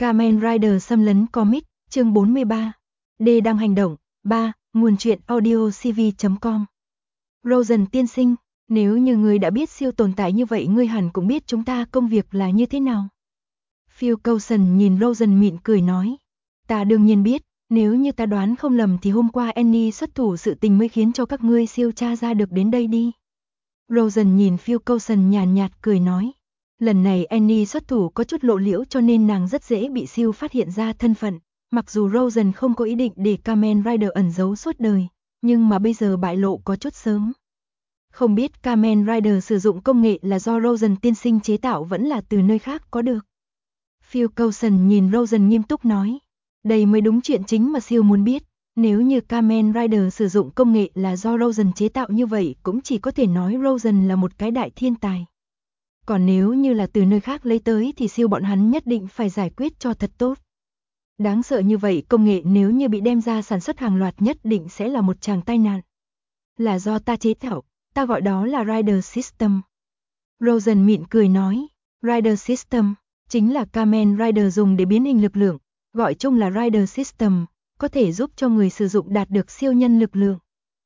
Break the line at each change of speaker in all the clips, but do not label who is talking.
Kamen Rider xâm lấn comic, chương 43. D đang hành động. 3. Nguồn truyện audio cv.com. Rosen tiên sinh, nếu như ngươi đã biết siêu tồn tại như vậy ngươi hẳn cũng biết chúng ta công việc là như thế nào. Phil Coulson nhìn Rosen mỉm cười nói. Ta đương nhiên biết, nếu như ta đoán không lầm thì hôm qua Annie xuất thủ sự tình mới khiến cho các ngươi siêu tra ra được đến đây đi. Rosen nhìn Phil Coulson nhàn nhạt cười nói. Lần này Annie xuất thủ có chút lộ liễu cho nên nàng rất dễ bị siêu phát hiện ra thân phận. Mặc dù Rosen không có ý định để Kamen Rider ẩn giấu suốt đời, nhưng mà bây giờ bại lộ có chút sớm. Không biết Kamen Rider sử dụng công nghệ là do Rosen tiên sinh chế tạo vẫn là từ nơi khác có được. Phil Coulson nhìn Rosen nghiêm túc nói. Đây mới đúng chuyện chính mà siêu muốn biết. Nếu như Kamen Rider sử dụng công nghệ là do Rosen chế tạo như vậy cũng chỉ có thể nói Rosen là một cái đại thiên tài. Còn nếu như là từ nơi khác lấy tới thì siêu bọn hắn nhất định phải giải quyết cho thật tốt. Đáng sợ như vậy công nghệ nếu như bị đem ra sản xuất hàng loạt nhất định sẽ là một tràng tai nạn. Là do ta chế tạo, ta gọi đó là Rider System. Rosen mỉm cười nói, Rider System, chính là Kamen Rider dùng để biến hình lực lượng, gọi chung là Rider System, có thể giúp cho người sử dụng đạt được siêu nhân lực lượng.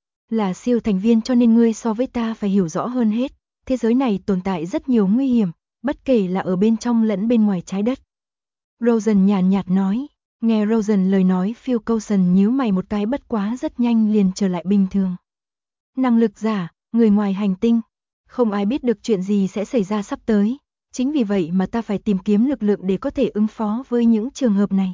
Là siêu thành viên cho nên ngươi so với ta phải hiểu rõ hơn hết, thế giới này tồn tại rất nhiều nguy hiểm, bất kể là ở bên trong lẫn bên ngoài trái đất. Rosen nhàn nhạt nói. Nghe Rosen lời nói Phil Coulson nhíu mày một cái bất quá rất nhanh liền trở lại bình thường. Năng lực giả, người ngoài hành tinh. Không ai biết được chuyện gì sẽ xảy ra sắp tới. Chính vì vậy mà ta phải tìm kiếm lực lượng để có thể ứng phó với những trường hợp này.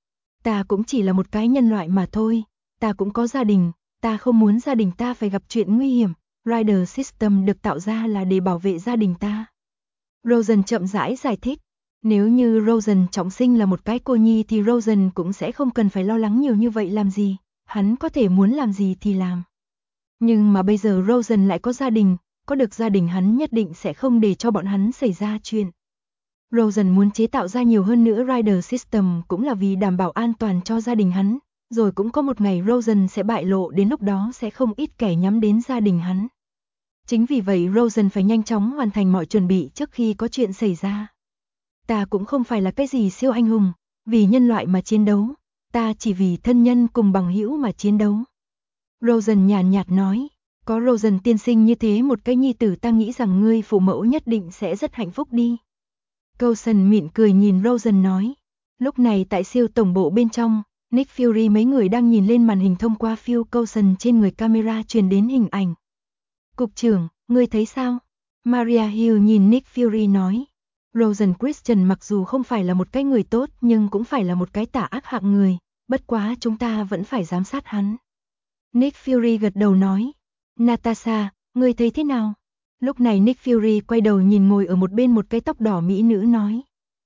Ta cũng chỉ là một cái nhân loại mà thôi. Ta cũng có gia đình. Ta không muốn gia đình ta phải gặp chuyện nguy hiểm. Rider System được tạo ra là để bảo vệ gia đình ta. Rosen chậm rãi giải thích. Nếu như Rosen trọng sinh là một cái cô nhi thì Rosen cũng sẽ không cần phải lo lắng nhiều như vậy làm gì, hắn có thể muốn làm gì thì làm. Nhưng mà bây giờ Rosen lại có gia đình, có được gia đình hắn nhất định sẽ không để cho bọn hắn xảy ra chuyện. Rosen muốn chế tạo ra nhiều hơn nữa Rider System cũng là vì đảm bảo an toàn cho gia đình hắn, rồi cũng có một ngày Rosen sẽ bại lộ đến lúc đó sẽ không ít kẻ nhắm đến gia đình hắn. Chính vì vậy Rosen phải nhanh chóng hoàn thành mọi chuẩn bị trước khi có chuyện xảy ra. Ta cũng không phải là cái gì siêu anh hùng, vì nhân loại mà chiến đấu, ta chỉ vì thân nhân cùng bằng hữu mà chiến đấu. Rosen nhàn nhạt nói, có Rosen tiên sinh như thế một cái nhi tử ta nghĩ rằng ngươi phụ mẫu nhất định sẽ rất hạnh phúc đi. Coulson mỉm cười nhìn Rosen nói, lúc này tại siêu tổng bộ bên trong, Nick Fury mấy người đang nhìn lên màn hình thông qua Phil Coulson trên người camera truyền đến hình ảnh. Cục trưởng, ngươi thấy sao? Maria Hill nhìn Nick Fury nói. Rosen Christian mặc dù không phải là một cái người tốt nhưng cũng phải là một cái tà ác hạng người, bất quá chúng ta vẫn phải giám sát hắn. Nick Fury gật đầu nói, Natasha, ngươi thấy thế nào? Lúc này Nick Fury quay đầu nhìn ngồi ở một bên một cái tóc đỏ mỹ nữ nói.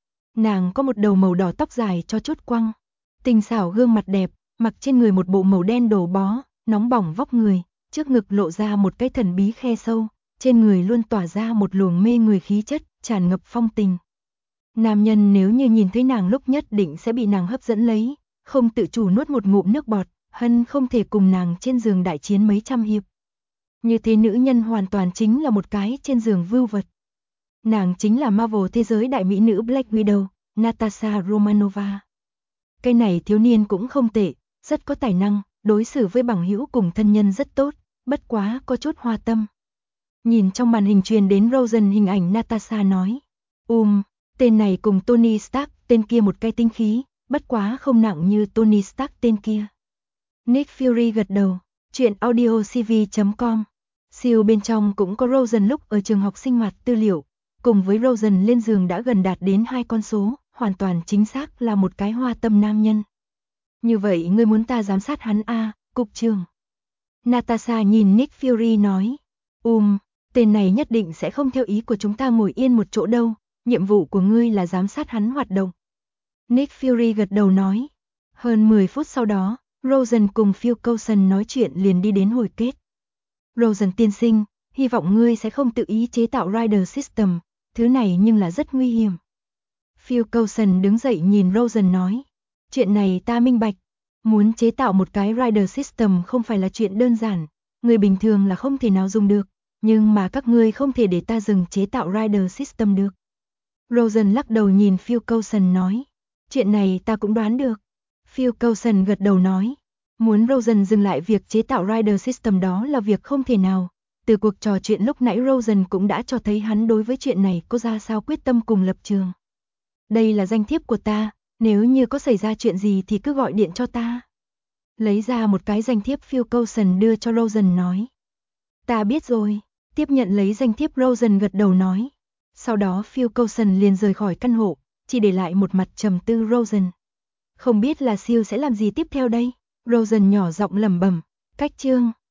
Nàng có một đầu màu đỏ tóc dài cho chút quăng, tinh xảo gương mặt đẹp, mặc trên người một bộ màu đen đồ bó, nóng bỏng vóc người, trước ngực lộ ra một cái thần bí khe sâu, trên người luôn tỏa ra một luồng mê người khí chất, tràn ngập phong tình. Nam nhân nếu như nhìn thấy nàng lúc nhất định sẽ bị nàng hấp dẫn lấy, không tự chủ nuốt một ngụm nước bọt, hân không thể cùng nàng trên giường đại chiến mấy trăm hiệp. Như thế nữ nhân hoàn toàn chính là một cái trên giường vưu vật. Nàng chính là Marvel thế giới đại mỹ nữ Black Widow, Natasha Romanova. Cái này thiếu niên cũng không tệ, rất có tài năng, đối xử với bằng hữu cùng thân nhân rất tốt, bất quá có chút hoa tâm. Nhìn trong màn hình truyền đến Rosen hình ảnh Natasha nói. Tên này cùng Tony Stark tên kia một cái tinh khí, bất quá không nặng như Tony Stark tên kia. Nick Fury gật đầu, chuyện audio cv.com. Siêu bên trong cũng có Rosen lúc ở trường học sinh hoạt tư liệu, cùng với Rosen lên giường đã gần đạt đến 2 con số, hoàn toàn chính xác là một cái hoa tâm nam nhân. Như vậy ngươi muốn ta giám sát hắn à, cục trưởng? Natasha nhìn Nick Fury nói. Tên này nhất định sẽ không theo ý của chúng ta ngồi yên một chỗ đâu, nhiệm vụ của ngươi là giám sát hắn hoạt động. Nick Fury gật đầu nói. Hơn 10 phút sau đó, Rosen cùng Phil Coulson nói chuyện liền đi đến hồi kết. Rosen tiên sinh, hy vọng ngươi sẽ không tự ý chế tạo Rider System, thứ này nhưng là rất nguy hiểm. Phil Coulson đứng dậy nhìn Rosen nói. Chuyện này ta minh bạch, muốn chế tạo một cái Rider System không phải là chuyện đơn giản, người bình thường là không thể nào dùng được. Nhưng mà các ngươi không thể để ta dừng chế tạo Rider System được. Rosen lắc đầu nhìn Phil Coulson nói. Chuyện này ta cũng đoán được. Phil Coulson gật đầu nói. Muốn Rosen dừng lại việc chế tạo Rider System đó là việc không thể nào. Từ cuộc trò chuyện lúc nãy Rosen cũng đã cho thấy hắn đối với chuyện này có ra sao quyết tâm cùng lập trường. Đây là danh thiếp của ta, nếu như có xảy ra chuyện gì thì cứ gọi điện cho ta. Lấy ra một cái danh thiếp Phil Coulson đưa cho Rosen nói. Ta biết rồi, tiếp nhận lấy danh thiếp Rosen gật đầu nói. Sau đó Phil Coulson liền rời khỏi căn hộ, chỉ để lại một mặt trầm tư Rosen. Không biết là Siêu sẽ làm gì tiếp theo đây? Rosen nhỏ giọng lẩm bẩm, cách chương